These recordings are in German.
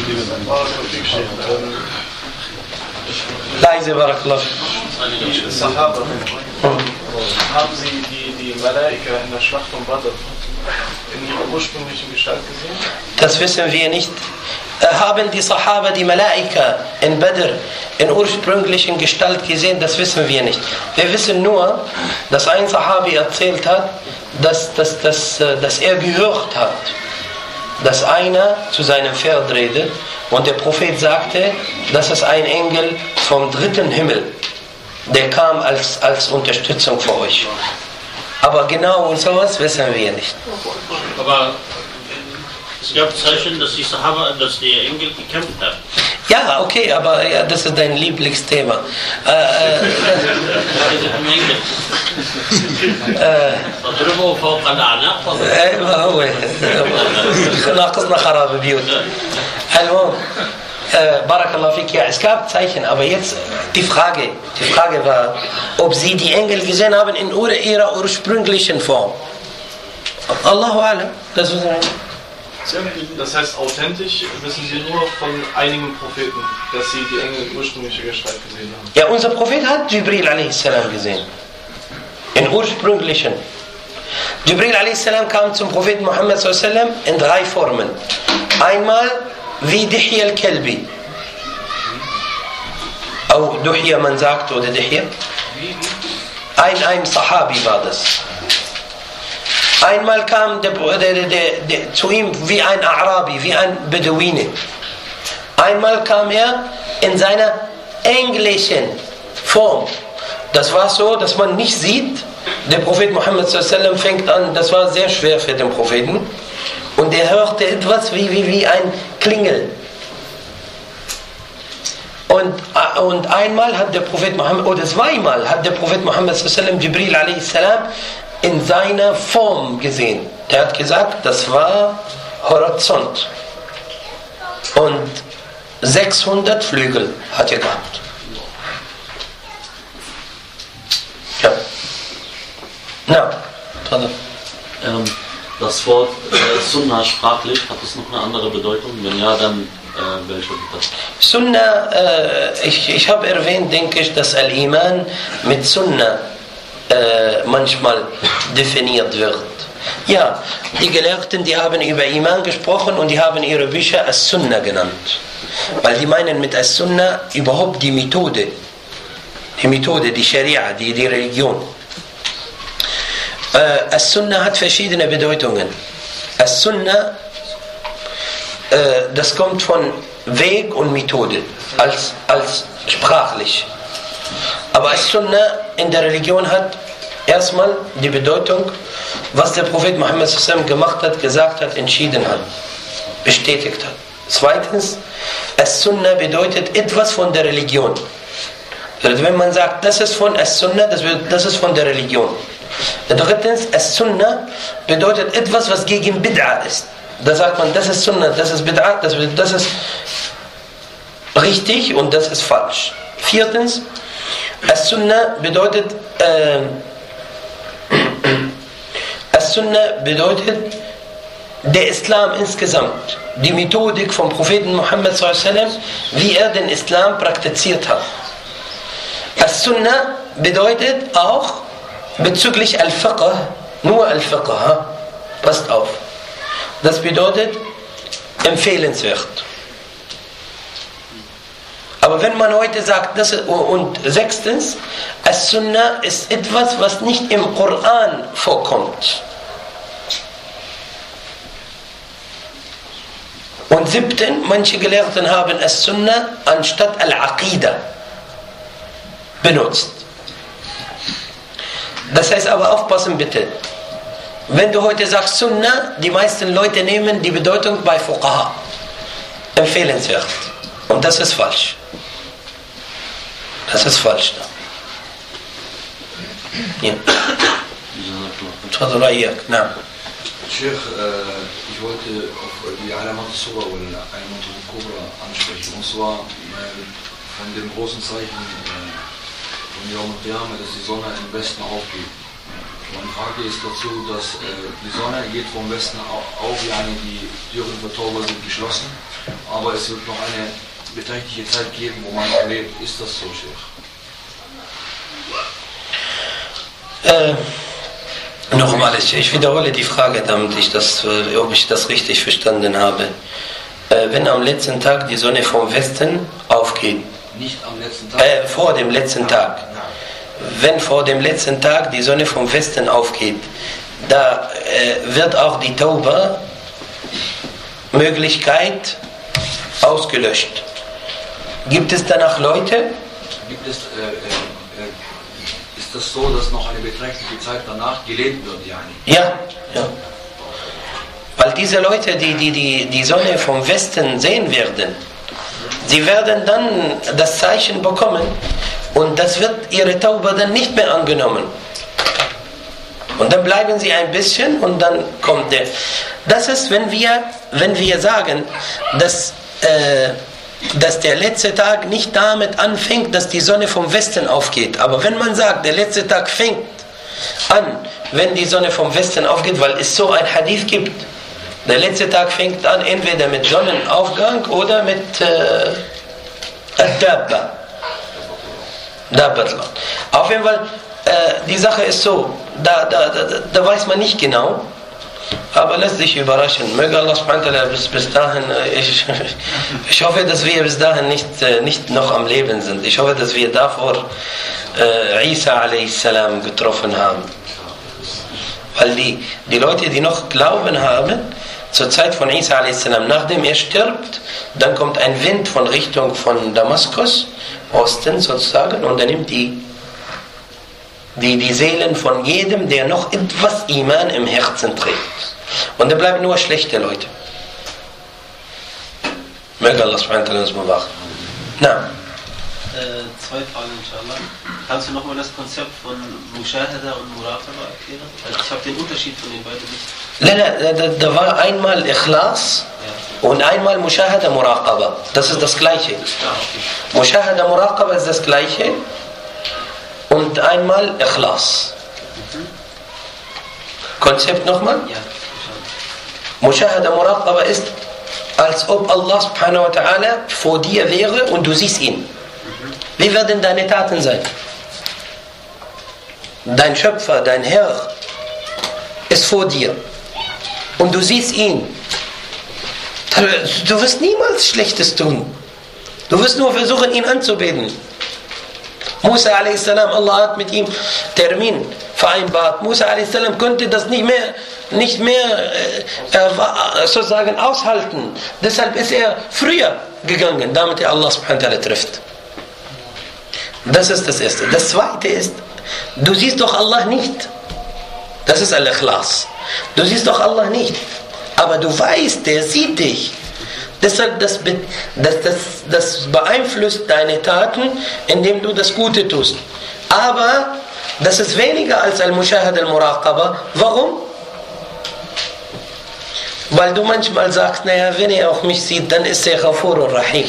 Leise, Barakallah. Die Sahaba, haben sie die Malaika in der Schlacht von Badr in ihrer ursprünglichen Gestalt gesehen? Das wissen wir nicht. Haben die Sahaba die Malaika in Badr in ursprünglichen Gestalt gesehen? Das wissen wir nicht. Wir wissen nur, dass ein Sahabi erzählt hat, dass er gehört hat, dass einer zu seinem Pferd redet und der Prophet sagte, das ist ein Engel vom dritten Himmel, der kam als Unterstützung für euch. Aber genau und sowas wissen wir nicht. Aber es gab Zeichen, dass die Sahaba, dass der Engel gekämpft hat. Ja, okay, aber ja, das ist dein Lieblingsthema. اضربوا فوق الأعناق. ايوه هو ناقصنا خراب بيوت. المهم Barakallah fik, ja, es gab Zeichen, aber jetzt die Frage war, ob sie die Engel gesehen haben in ihrer ursprünglichen Form. Allahu Alam, das wissen wir. Das heißt, authentisch wissen Sie nur von einigen Propheten, dass sie die Engel in ursprünglicher Gestalt gesehen haben. Ja, unser Prophet hat Jibril a.s. gesehen. In ursprünglichen. Jibril a.s. kam zum Propheten Muhammad s.a.w. in 3 Formen. Einmal wie Dihya al-Kalbi. Auch Duhya, man sagt, oder Dihya. Ein Sahabi war das. Einmal kam der zu ihm wie ein Arabi, wie ein Beduine. Einmal kam er in seiner englischen Form. Das war so, dass man nicht sieht. Der Prophet Muhammad s.a.w. fängt an, das war sehr schwer für den Propheten. Und er hörte etwas wie ein Klingel. Und einmal hat der Prophet Muhammad, oder zweimal hat der Prophet Muhammad s.a.w. Jibril a.s. in seiner Form gesehen. Der hat gesagt, das war Horizont. Und 600 Flügel hat er gehabt. Ja. Na, toll. Das Wort Sunnah sprachlich, hat es noch eine andere Bedeutung? Wenn ja, dann welche wird das? Sunnah, ich habe erwähnt, denke ich, dass Al-Iman mit Sunnah manchmal definiert wird. Ja, die Gelehrten, die haben über Iman gesprochen und die haben ihre Bücher As-Sunnah genannt. Weil die meinen mit As-Sunnah überhaupt die Methode, die Scharia, die Religion. As-Sunnah hat verschiedene Bedeutungen. As-Sunnah, das kommt von Weg und Methode, als sprachlich. Aber As-Sunnah in der Religion hat erstmal die Bedeutung, was der Prophet Muhammad s.a.w. gemacht hat, gesagt hat, entschieden hat, bestätigt hat. Zweitens, As-Sunnah bedeutet etwas von der Religion. Also wenn man sagt, das ist von As-Sunnah, das ist von der Religion. Drittens, As-Sunnah bedeutet etwas, was gegen Bid'a ist. Da sagt man, das ist Sunnah, das ist Bid'a, das ist richtig und das ist falsch. Viertens, As-Sunnah bedeutet der Islam insgesamt, die Methodik vom Propheten Muhammad s.a.w., wie er den Islam praktiziert hat. As-Sunnah bedeutet auch bezüglich Al-Fiqh, nur Al-Fiqh, passt auf. Das bedeutet empfehlenswert. Aber wenn man heute sagt, und sechstens, As-Sunnah ist etwas, was nicht im Koran vorkommt. Und siebten, manche Gelehrten haben As-Sunnah anstatt Al-Aqidah benutzt. Das heißt aber, aufpassen bitte. Wenn du heute sagst Sunnah, die meisten Leute nehmen die Bedeutung bei Fuqaha. Empfehlenswert. Und das ist falsch. Das ist falsch. Ja. تفضل إياك. نعم. Sheikh, ich wollte auf die Alamat al-Sughra und Alamat al-Kubra ansprechen. Und zwar von dem großen Zeichen von Yawm al-Qiyamah, dass die Sonne im Westen aufgeht. Meine Frage ist dazu, dass die Sonne geht vom Westen auf, die Türen für Tauber sind geschlossen, aber es wird noch eine beträchtliche Zeit geben, wo man lebt. Ist das so, Sheikh? Nochmal, ich wiederhole die Frage, damit ob ich das richtig verstanden habe. Wenn am letzten Tag die Sonne vom Westen aufgeht, nicht am letzten Tag? Vor dem letzten Tag. Wenn vor dem letzten Tag die Sonne vom Westen aufgeht, da wird auch die Tauba-Möglichkeit ausgelöscht. Gibt es danach Leute? Ist das so, dass noch eine beträchtliche Zeit danach gelebt wird? Ja. Weil diese Leute, die Sonne vom Westen sehen werden, sie werden dann das Zeichen bekommen und das wird ihre Tauba dann nicht mehr angenommen. Und dann bleiben sie ein bisschen und dann kommt der. Das ist, wenn wir sagen, dass der letzte Tag nicht damit anfängt, dass die Sonne vom Westen aufgeht. Aber wenn man sagt, der letzte Tag fängt an, wenn die Sonne vom Westen aufgeht, weil es so ein Hadith gibt. Der letzte Tag fängt an entweder mit Sonnenaufgang oder mit Dabba. Auf jeden Fall, die Sache ist so, da weiß man nicht genau, aber lässt sich überraschen. Möge Allah subhanahu wa ta'ala bis dahin, ich hoffe, dass wir bis dahin nicht noch am Leben sind. Ich hoffe, dass wir davor Isa a.s. getroffen haben. Weil die Leute, die noch Glauben haben, zur Zeit von Isa a.s., nachdem er stirbt, dann kommt ein Wind von Richtung von Damaskus, Osten sozusagen, und er nimmt die Seelen von jedem, der noch etwas Iman im Herzen trägt. Und da bleiben nur schlechte Leute. Möge Allah subhanahu wa ta'ala uns bewahren. Na. Zwei Fragen, inshallah. Kannst du nochmal das Konzept von Mushahada und Muraqaba erklären? Also ich habe den Unterschied von den beiden nicht. Da war einmal Ikhlas und einmal Mushahada Muraqaba. Das ist das Gleiche. Mushahada Muraqaba ist das Gleiche und einmal Ikhlas. Konzept nochmal? Ja. Mushahada Muraqaba ist, als ob Allah subhanahu wa ta'ala vor dir wäre und du siehst ihn. Wie werden deine Taten sein? Dein Schöpfer, dein Herr ist vor dir und du siehst ihn. Du wirst niemals Schlechtes tun. Du wirst nur versuchen, ihn anzubeten. Musa a.s., Allah hat mit ihm Termin vereinbart. Musa a.s. konnte das nicht mehr sozusagen aushalten. Deshalb ist er früher gegangen, damit er Allah subhanahu wa ta'ala trifft. Das ist das Erste. Das Zweite ist, du siehst doch Allah nicht. Das ist Al-Ikhlas. Du siehst doch Allah nicht. Aber du weißt, der sieht dich. Deshalb, das beeinflusst deine Taten, indem du das Gute tust. Aber das ist weniger als Al-Mushahad al-Muraqaba. Warum? Weil du manchmal sagst, naja, wenn er auch mich sieht, dann ist er Ghafur und Rahim.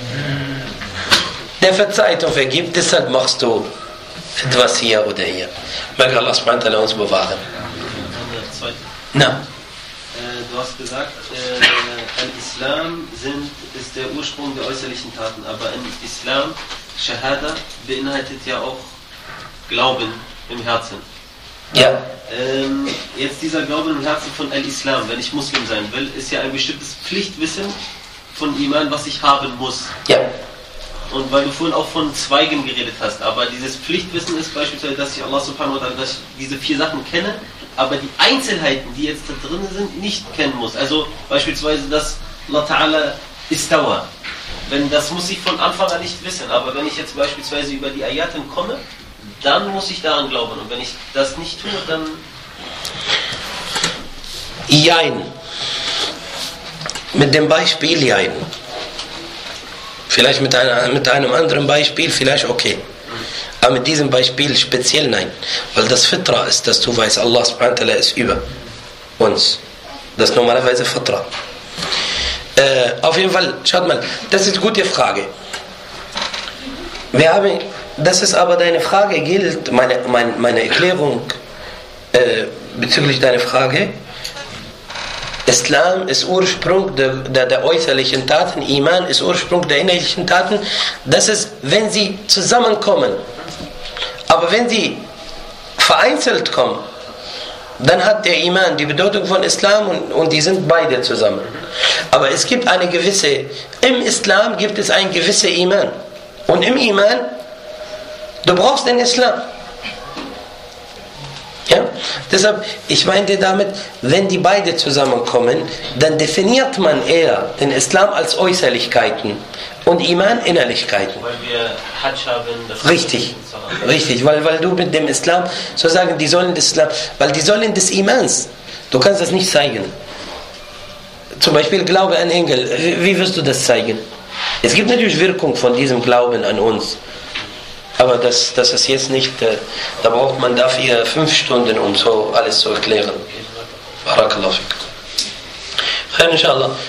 Der verzeiht und vergibt, deshalb machst du etwas hier oder hier. Möge Allah subhanahu wa ta'ala uns bewahren. Na. Du hast gesagt, Al-Islam ist der Ursprung der äußerlichen Taten, aber im Islam, Shahada, beinhaltet ja auch Glauben im Herzen. Ja. Jetzt dieser Glaube im Herzen von Al-Islam, wenn ich Muslim sein will, ist ja ein bestimmtes Pflichtwissen von Iman, was ich haben muss. Ja. Und weil du vorhin auch von Zweigen geredet hast, aber dieses Pflichtwissen ist beispielsweise, dass ich Allah subhanahu wa ta'ala, dass ich diese 4 Sachen kenne, aber die Einzelheiten, die jetzt da drin sind, nicht kennen muss. Also beispielsweise, dass Allah ta'ala Istawa. Das muss ich von Anfang an nicht wissen, aber wenn ich jetzt beispielsweise über die Ayaten komme, dann muss ich daran glauben. Und wenn ich das nicht tue, dann... Jein. Mit dem Beispiel Jein. Vielleicht mit einem anderen Beispiel, vielleicht okay. Aber mit diesem Beispiel speziell nein. Weil das Fitra ist, dass du weißt, Allah subhanahu wa ta'ala ist über uns. Das ist normalerweise Fitra. Auf jeden Fall, schaut mal, das ist eine gute Frage. Das ist aber deine Frage, gilt meine Erklärung bezüglich deiner Frage Islam ist Ursprung der äußerlichen Taten, Iman ist Ursprung der innerlichen Taten. Das ist, wenn sie zusammenkommen. Aber wenn sie vereinzelt kommen, dann hat der Iman die Bedeutung von Islam und die sind beide zusammen. Aber es gibt im Islam gibt es ein gewisser Iman. Und im Iman, du brauchst den Islam. Ja? Deshalb, ich meinte damit, wenn die beide zusammenkommen, dann definiert man eher den Islam als Äußerlichkeiten und Iman Innerlichkeiten. Weil wir Hajj haben. Richtig, weil du mit dem Islam, sozusagen die Säulen des Islam, weil die Säulen des Imans, du kannst das nicht zeigen. Zum Beispiel Glaube an Engel, wie wirst du das zeigen? Es gibt natürlich Wirkung von diesem Glauben an uns. Aber das ist jetzt nicht, da braucht man dafür 5 Stunden, um so alles zu erklären. Barakallahu fik. Khair, inshallah.